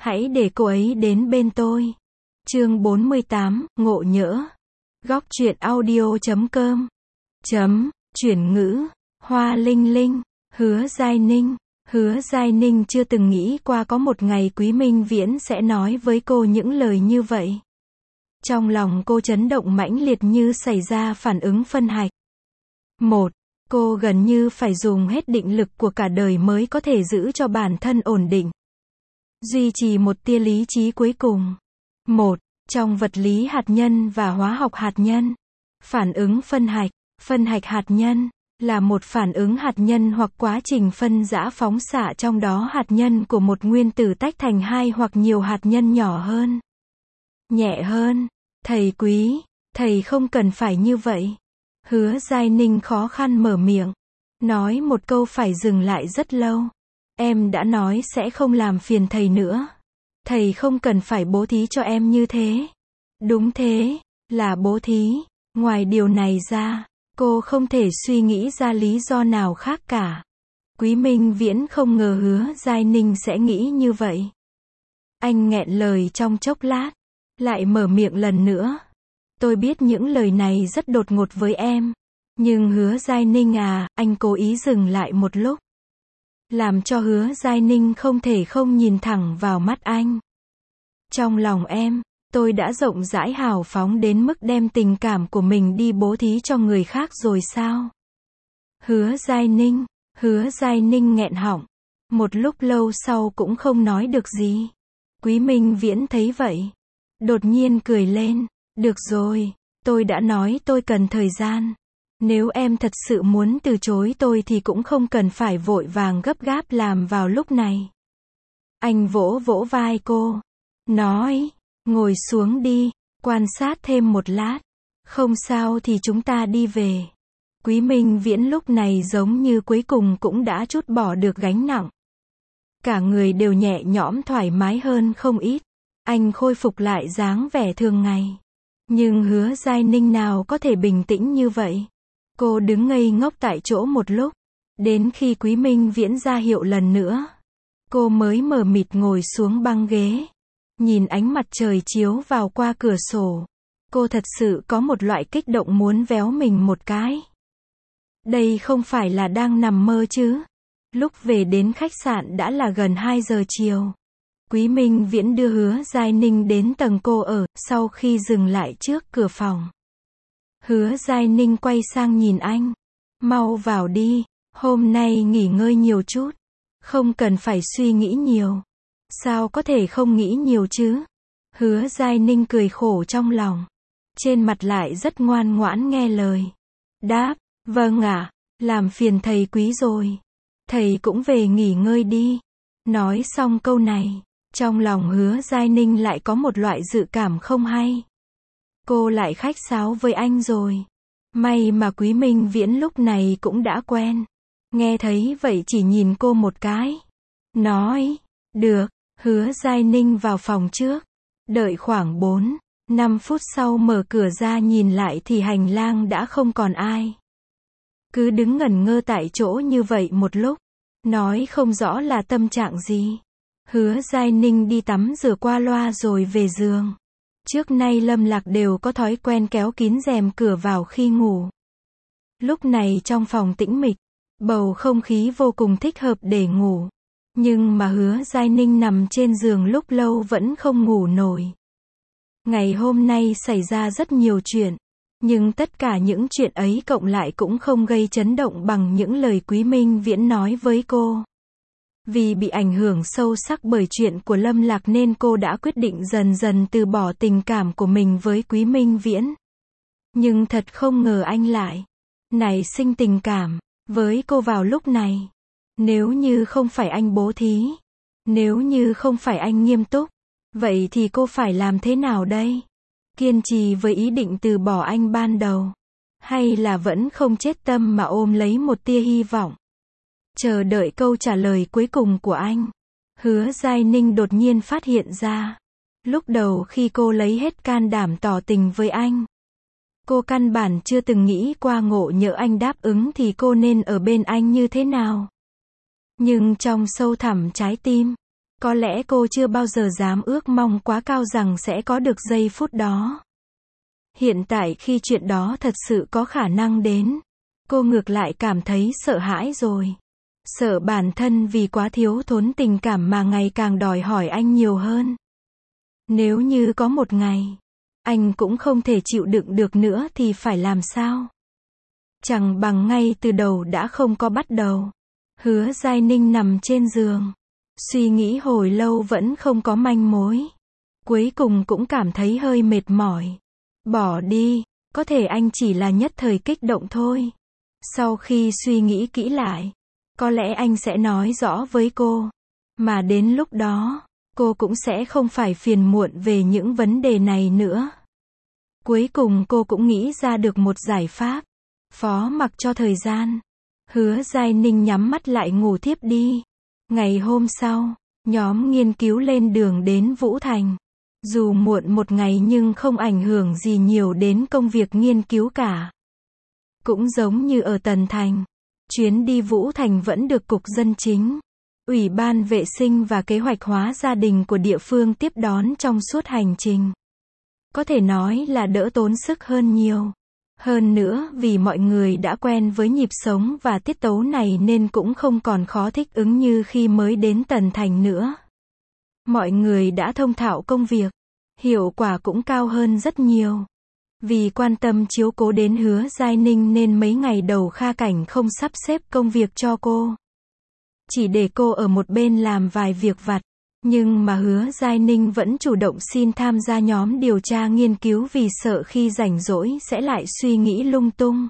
Hãy để cô ấy đến bên tôi. Chương 48, ngộ nhỡ. Góc truyện audio.com. Chuyển ngữ. Hoa Linh Linh. Hứa Giai Ninh. Hứa Giai Ninh chưa từng nghĩ qua có một ngày Quý Minh Viễn sẽ nói với cô những lời như vậy. Trong lòng cô chấn động mãnh liệt như xảy ra phản ứng phân hạch. Cô gần như phải dùng hết định lực của cả đời mới có thể giữ cho bản thân ổn định. Duy trì một tia lý trí cuối cùng. Trong vật lý hạt nhân và hóa học hạt nhân, phản ứng phân hạch hạt nhân, là một phản ứng hạt nhân hoặc quá trình phân rã phóng xạ trong đó hạt nhân của một nguyên tử tách thành hai hoặc nhiều hạt nhân nhỏ hơn, nhẹ hơn. Thầy Quý, thầy không cần phải như vậy. Hứa Giai Ninh khó khăn mở miệng. Nói một câu phải dừng lại rất lâu. Em đã nói sẽ không làm phiền thầy nữa. Thầy không cần phải bố thí cho em như thế. Đúng thế, là bố thí. Ngoài điều này ra, cô không thể suy nghĩ ra lý do nào khác cả. Quý Minh Viễn không ngờ Hứa Giai Ninh sẽ nghĩ như vậy. Anh nghẹn lời trong chốc lát, lại mở miệng lần nữa. Tôi biết những lời này rất đột ngột với em. Nhưng Hứa Giai Ninh à, anh cố ý dừng lại một lúc. Làm cho Hứa Giai Ninh không thể không nhìn thẳng vào mắt anh. Trong lòng em, tôi đã rộng rãi hào phóng đến mức đem tình cảm của mình đi bố thí cho người khác rồi sao? Hứa Giai Ninh nghẹn họng. Một lúc lâu sau cũng không nói được gì. Quý Minh Viễn thấy vậy, đột nhiên cười lên. Được rồi, tôi đã nói tôi cần thời gian. Nếu em thật sự muốn từ chối tôi thì cũng không cần phải vội vàng gấp gáp làm vào lúc này. Anh vỗ vỗ vai cô, nói, ngồi xuống đi, quan sát thêm một lát. Không sao thì chúng ta đi về. Quý Minh Viễn lúc này giống như cuối cùng cũng đã trút bỏ được gánh nặng. Cả người đều nhẹ nhõm thoải mái hơn không ít. Anh khôi phục lại dáng vẻ thường ngày. Nhưng Hứa Giai Ninh nào có thể bình tĩnh như vậy. Cô đứng ngây ngốc tại chỗ một lúc. Đến khi Quý Minh Viễn ra hiệu lần nữa, cô mới mờ mịt ngồi xuống băng ghế. Nhìn ánh mặt trời chiếu vào qua cửa sổ. Cô thật sự có một loại kích động muốn véo mình một cái. Đây không phải là đang nằm mơ chứ. Lúc về đến khách sạn đã là gần 2 giờ chiều. Quý Minh Viễn đưa Hứa Giai Ninh đến tầng cô ở, sau khi dừng lại trước cửa phòng. Hứa Giai Ninh quay sang nhìn anh. Mau vào đi, hôm nay nghỉ ngơi nhiều chút. Không cần phải suy nghĩ nhiều. Sao có thể không nghĩ nhiều chứ? Hứa Giai Ninh cười khổ trong lòng. Trên mặt lại rất ngoan ngoãn nghe lời. Đáp, vâng ạ, làm phiền thầy Quý rồi. Thầy cũng về nghỉ ngơi đi. Nói xong câu này, trong lòng Hứa Giai Ninh lại có một loại dự cảm không hay. Cô lại khách sáo với anh rồi. May mà Quý Minh Viễn lúc này cũng đã quen. Nghe thấy vậy chỉ nhìn cô một cái. Nói, được. Hứa Giai Ninh vào phòng trước. Đợi khoảng 4-5 phút sau mở cửa ra nhìn lại thì hành lang đã không còn ai. Cứ đứng ngẩn ngơ tại chỗ như vậy một lúc. Nói không rõ là tâm trạng gì. Hứa Giai Ninh đi tắm rửa qua loa rồi về giường. Trước nay Lâm Lạc đều có thói quen kéo kín rèm cửa vào khi ngủ. Lúc này trong phòng tĩnh mịch, bầu không khí vô cùng thích hợp để ngủ. Nhưng mà Hứa Giai Ninh nằm trên giường lúc lâu vẫn không ngủ nổi. Ngày hôm nay xảy ra rất nhiều chuyện. Nhưng tất cả những chuyện ấy cộng lại cũng không gây chấn động bằng những lời Quý Minh Viễn nói với cô. Vì bị ảnh hưởng sâu sắc bởi chuyện của Lâm Lạc nên cô đã quyết định dần dần từ bỏ tình cảm của mình với Quý Minh Viễn. Nhưng thật không ngờ anh lại nảy sinh tình cảm với cô vào lúc này. Nếu như không phải anh bố thí, nếu như không phải anh nghiêm túc, vậy thì cô phải làm thế nào đây? Kiên trì với ý định từ bỏ anh ban đầu, hay là vẫn không chết tâm mà ôm lấy một tia hy vọng, chờ đợi câu trả lời cuối cùng của anh? Hứa Giai Ninh đột nhiên phát hiện ra, lúc đầu khi cô lấy hết can đảm tỏ tình với anh, cô căn bản chưa từng nghĩ qua ngộ nhỡ anh đáp ứng thì cô nên ở bên anh như thế nào. Nhưng trong sâu thẳm trái tim, Có lẽ cô chưa bao giờ dám ước mong quá cao rằng sẽ có được giây phút đó. Hiện tại khi chuyện đó thật sự có khả năng đến, cô ngược lại cảm thấy sợ hãi rồi. Sợ bản thân vì quá thiếu thốn tình cảm mà ngày càng đòi hỏi anh nhiều hơn. Nếu như có một ngày, anh cũng không thể chịu đựng được nữa thì phải làm sao? Chẳng bằng ngay từ đầu đã không có bắt đầu. Hứa Giai Ninh nằm trên giường, suy nghĩ hồi lâu vẫn không có manh mối. Cuối cùng cũng cảm thấy hơi mệt mỏi. Bỏ đi, có thể anh chỉ là nhất thời kích động thôi. Sau khi suy nghĩ kỹ lại, có lẽ anh sẽ nói rõ với cô. Mà đến lúc đó, cô cũng sẽ không phải phiền muộn về những vấn đề này nữa. Cuối cùng cô cũng nghĩ ra được một giải pháp. Phó mặc cho thời gian. Hứa Giai Ninh nhắm mắt lại ngủ thiếp đi. Ngày hôm sau, nhóm nghiên cứu lên đường đến Vũ Thành. Dù muộn một ngày nhưng không ảnh hưởng gì nhiều đến công việc nghiên cứu cả. Cũng giống như ở Tần Thành, chuyến đi Vũ Thành vẫn được Cục Dân Chính, Ủy ban Vệ sinh và Kế hoạch hóa gia đình của địa phương tiếp đón trong suốt hành trình. Có thể nói là đỡ tốn sức hơn nhiều. Hơn nữa vì mọi người đã quen với nhịp sống và tiết tấu này nên cũng không còn khó thích ứng như khi mới đến Tần Thành nữa. Mọi người đã thông thạo công việc, hiệu quả cũng cao hơn rất nhiều. Vì quan tâm chiếu cố đến Hứa Giai Ninh nên mấy ngày đầu Kha Cảnh không sắp xếp công việc cho cô. Chỉ để cô ở một bên làm vài việc vặt. Nhưng mà Hứa Giai Ninh vẫn chủ động xin tham gia nhóm điều tra nghiên cứu vì sợ khi rảnh rỗi sẽ lại suy nghĩ lung tung.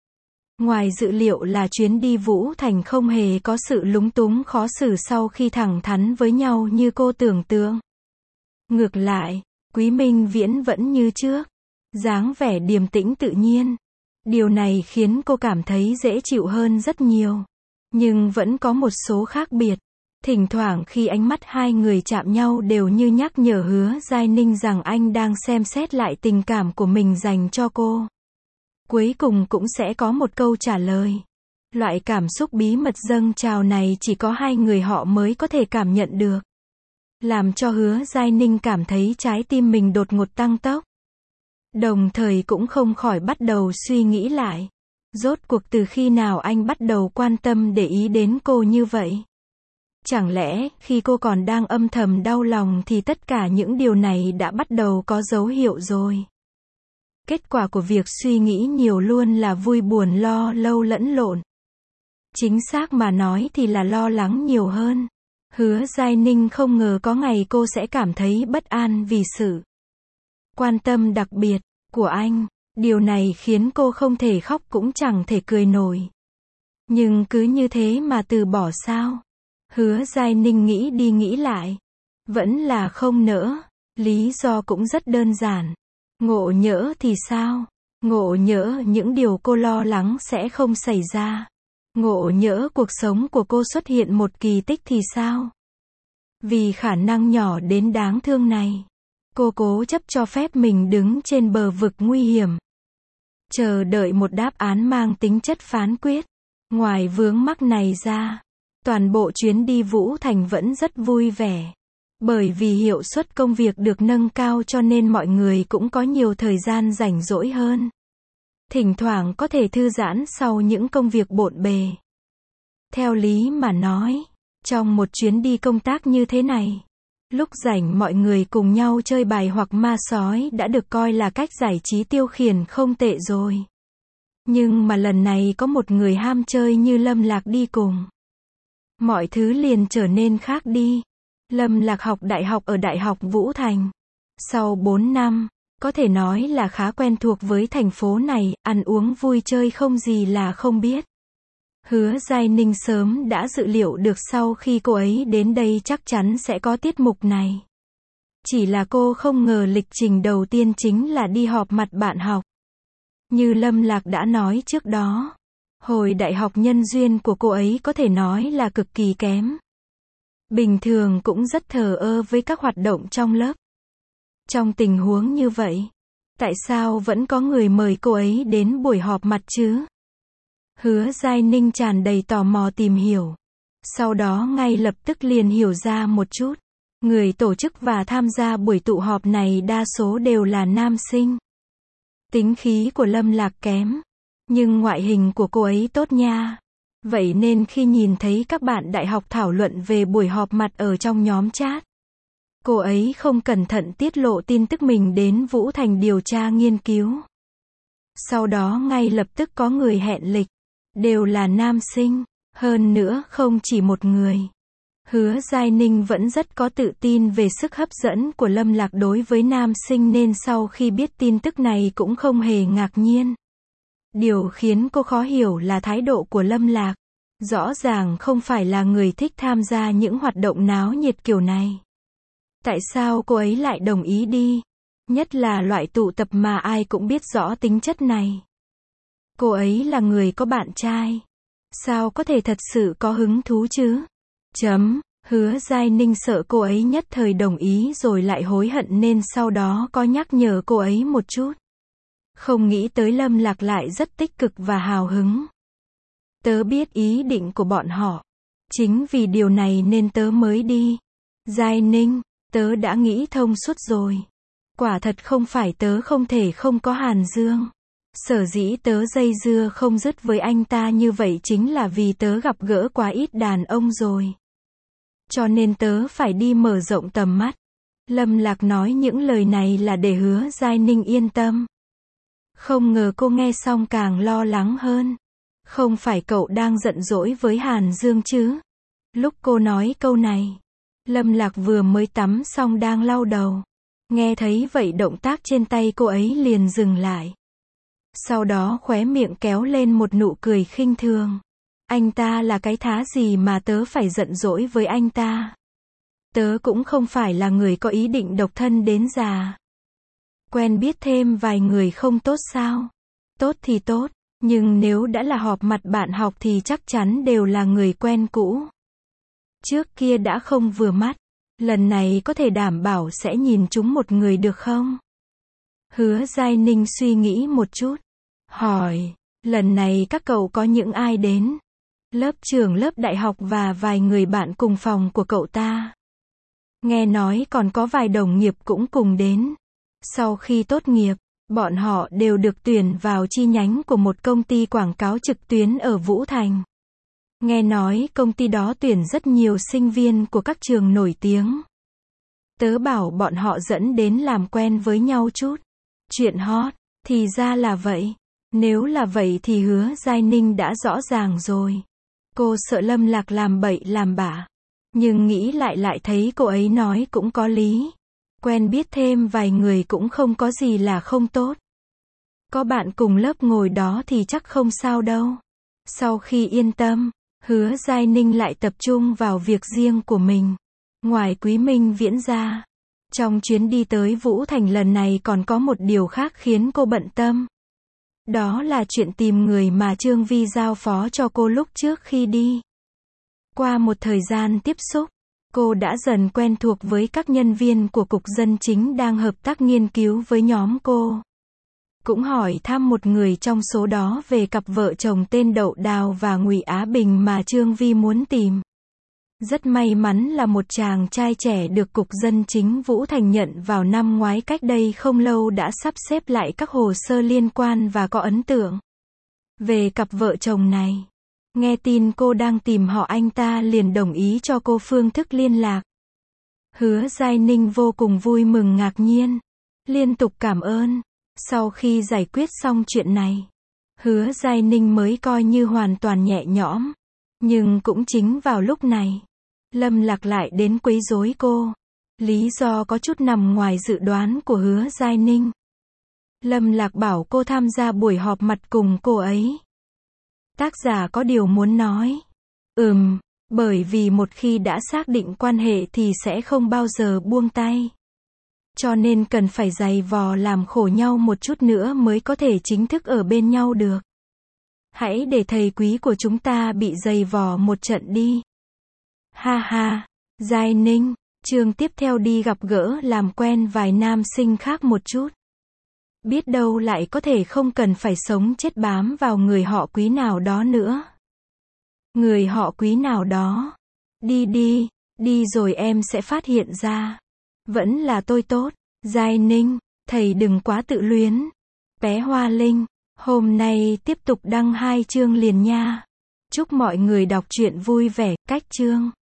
Ngoài dự liệu là chuyến đi Vũ Thành không hề có sự lúng túng khó xử sau khi thẳng thắn với nhau như cô tưởng tượng. Ngược lại, Quý Minh Viễn vẫn như trước, dáng vẻ điềm tĩnh tự nhiên. Điều này khiến cô cảm thấy dễ chịu hơn rất nhiều. Nhưng vẫn có một số khác biệt. Thỉnh thoảng khi ánh mắt hai người chạm nhau đều như nhắc nhở Hứa Giai Ninh rằng anh đang xem xét lại tình cảm của mình dành cho cô. Cuối cùng cũng sẽ có một câu trả lời. Loại cảm xúc bí mật dâng trào này chỉ có hai người họ mới có thể cảm nhận được. Làm cho Hứa Giai Ninh cảm thấy trái tim mình đột ngột tăng tốc. Đồng thời cũng không khỏi bắt đầu suy nghĩ lại. Rốt cuộc từ khi nào anh bắt đầu quan tâm để ý đến cô như vậy? Chẳng lẽ, khi cô còn đang âm thầm đau lòng thì tất cả những điều này đã bắt đầu có dấu hiệu rồi. Kết quả của việc suy nghĩ nhiều luôn là vui buồn lo lâu lẫn lộn. Chính xác mà nói thì là lo lắng nhiều hơn. Hứa Giai Ninh không ngờ có ngày cô sẽ cảm thấy bất an vì sự quan tâm đặc biệt của anh. Điều này khiến cô không thể khóc cũng chẳng thể cười nổi. Nhưng cứ như thế mà từ bỏ sao? Hứa Giai Ninh nghĩ đi nghĩ lại. Vẫn là không nỡ. Lý do cũng rất đơn giản. Ngộ nhỡ thì sao? Ngộ nhỡ những điều cô lo lắng sẽ không xảy ra. Ngộ nhỡ cuộc sống của cô xuất hiện một kỳ tích thì sao? Vì khả năng nhỏ đến đáng thương này, cô cố chấp cho phép mình đứng trên bờ vực nguy hiểm. Chờ đợi một đáp án mang tính chất phán quyết. Ngoài vướng mắc này ra, toàn bộ chuyến đi Vũ Thành vẫn rất vui vẻ. Bởi vì hiệu suất công việc được nâng cao cho nên mọi người cũng có nhiều thời gian rảnh rỗi hơn. Thỉnh thoảng có thể thư giãn sau những công việc bộn bề. Theo lý mà nói, trong một chuyến đi công tác như thế này, lúc rảnh mọi người cùng nhau chơi bài hoặc ma sói đã được coi là cách giải trí tiêu khiển không tệ rồi. Nhưng mà lần này có một người ham chơi như Lâm Lạc đi cùng. Mọi thứ liền trở nên khác đi. Lâm Lạc học đại học ở Đại học Vũ Thành. Sau 4 năm, có thể nói là khá quen thuộc với thành phố này, ăn uống vui chơi không gì là không biết. Hứa Giai Ninh sớm đã dự liệu được sau khi cô ấy đến đây chắc chắn sẽ có tiết mục này. Chỉ là cô không ngờ lịch trình đầu tiên chính là đi họp mặt bạn học. Như Lâm Lạc đã nói trước đó, hồi đại học nhân duyên của cô ấy có thể nói là cực kỳ kém. Bình thường cũng rất thờ ơ với các hoạt động trong lớp. Trong tình huống như vậy, tại sao vẫn có người mời cô ấy đến buổi họp mặt chứ? Hứa Giai Ninh tràn đầy tò mò tìm hiểu. Sau đó ngay lập tức liền hiểu ra một chút. Người tổ chức và tham gia buổi tụ họp này đa số đều là nam sinh. Tính khí của Lâm Lạc kém, nhưng ngoại hình của cô ấy tốt nha. Vậy nên khi nhìn thấy các bạn đại học thảo luận về buổi họp mặt ở trong nhóm chat, cô ấy không cẩn thận tiết lộ tin tức mình đến Vũ Thành điều tra nghiên cứu. Sau đó ngay lập tức có người hẹn lịch, đều là nam sinh, hơn nữa không chỉ một người. Hứa Giai Ninh vẫn rất có tự tin về sức hấp dẫn của Lâm Lạc đối với nam sinh nên sau khi biết tin tức này cũng không hề ngạc nhiên. Điều khiến cô khó hiểu là thái độ của Lâm Lạc. Rõ ràng không phải là người thích tham gia những hoạt động náo nhiệt kiểu này. Tại sao cô ấy lại đồng ý đi? Nhất là loại tụ tập mà ai cũng biết rõ tính chất này. Cô ấy là người có bạn trai. Sao có thể thật sự có hứng thú chứ? Hứa Giai Ninh sợ cô ấy nhất thời đồng ý rồi lại hối hận nên sau đó có nhắc nhở cô ấy một chút. Không nghĩ tới Lâm Lạc lại rất tích cực và hào hứng. Tớ biết ý định của bọn họ. Chính vì điều này nên tớ mới đi. Giai Ninh, tớ đã nghĩ thông suốt rồi. Quả thật không phải tớ không thể không có Hàn Dương. Sở dĩ tớ dây dưa không dứt với anh ta như vậy chính là vì tớ gặp gỡ quá ít đàn ông rồi. Cho nên tớ phải đi mở rộng tầm mắt. Lâm Lạc nói những lời này là để Hứa Giai Ninh yên tâm. Không ngờ cô nghe xong càng lo lắng hơn. Không phải cậu đang giận dỗi với Hàn Dương chứ? Lúc cô nói câu này, Lâm Lạc vừa mới tắm xong đang lau đầu. Nghe thấy vậy động tác trên tay cô ấy liền dừng lại. Sau đó khóe miệng kéo lên một nụ cười khinh thường. Anh ta là cái thá gì mà tớ phải giận dỗi với anh ta? Tớ cũng không phải là người có ý định độc thân đến già. Quen biết thêm vài người không tốt sao? Tốt thì tốt, nhưng nếu đã là họp mặt bạn học thì chắc chắn đều là người quen cũ. Trước kia đã không vừa mắt, lần này có thể đảm bảo sẽ nhìn chúng một người được không? Hứa Giai Ninh suy nghĩ một chút, hỏi, lần này các cậu có những ai đến? Lớp trưởng lớp đại học và vài người bạn cùng phòng của cậu ta. Nghe nói còn có vài đồng nghiệp cũng cùng đến. Sau khi tốt nghiệp, bọn họ đều được tuyển vào chi nhánh của một công ty quảng cáo trực tuyến ở Vũ Thành. Nghe nói công ty đó tuyển rất nhiều sinh viên của các trường nổi tiếng. Tớ bảo bọn họ dẫn đến làm quen với nhau chút. Chuyện hot, thì ra là vậy. Nếu là vậy thì Hứa Giai Ninh đã rõ ràng rồi. Cô sợ Lâm Lạc làm bậy làm bạ. Nhưng nghĩ lại thấy cô ấy nói cũng có lý. Quen biết thêm vài người cũng không có gì là không tốt. Có bạn cùng lớp ngồi đó thì chắc không sao đâu. Sau khi yên tâm, Hứa Giai Ninh lại tập trung vào việc riêng của mình. Ngoài Quý Minh Viễn ra, trong chuyến đi tới Vũ Thành lần này còn có một điều khác khiến cô bận tâm. Đó là chuyện tìm người mà Trương Vi giao phó cho cô lúc trước khi đi. Qua một thời gian tiếp xúc, cô đã dần quen thuộc với các nhân viên của Cục Dân Chính đang hợp tác nghiên cứu với nhóm cô. Cũng hỏi thăm một người trong số đó về cặp vợ chồng tên Đậu Đào và Ngụy Á Bình mà Trương Vi muốn tìm. Rất may mắn là một chàng trai trẻ được Cục Dân Chính Vũ Thành nhận vào năm ngoái cách đây không lâu đã sắp xếp lại các hồ sơ liên quan và có ấn tượng về cặp vợ chồng này. Nghe tin cô đang tìm họ anh ta liền đồng ý cho cô phương thức liên lạc. Hứa Giai Ninh vô cùng vui mừng ngạc nhiên. Liên tục cảm ơn. Sau khi giải quyết xong chuyện này, Hứa Giai Ninh mới coi như hoàn toàn nhẹ nhõm. Nhưng cũng chính vào lúc này, Lâm Lạc lại đến quấy rối cô. Lý do có chút nằm ngoài dự đoán của Hứa Giai Ninh. Lâm Lạc bảo cô tham gia buổi họp mặt cùng cô ấy. Tác giả có điều muốn nói. Bởi vì một khi đã xác định quan hệ thì sẽ không bao giờ buông tay. Cho nên cần phải dày vò làm khổ nhau một chút nữa mới có thể chính thức ở bên nhau được. Hãy để thầy quý của chúng ta bị dày vò một trận đi. Ha ha, Giai Ninh, chương tiếp theo đi gặp gỡ làm quen vài nam sinh khác một chút. Biết đâu lại có thể không cần phải sống chết bám vào người họ Quý nào đó nữa. Người họ Quý nào đó. Đi đi, Đi rồi em sẽ phát hiện ra. Vẫn là tôi tốt. Giai Ninh, thầy đừng quá tự luyến. Bé Hoa Linh, hôm nay tiếp tục đăng 2 chương liền nha. Chúc mọi người đọc truyện vui vẻ. Cách chương.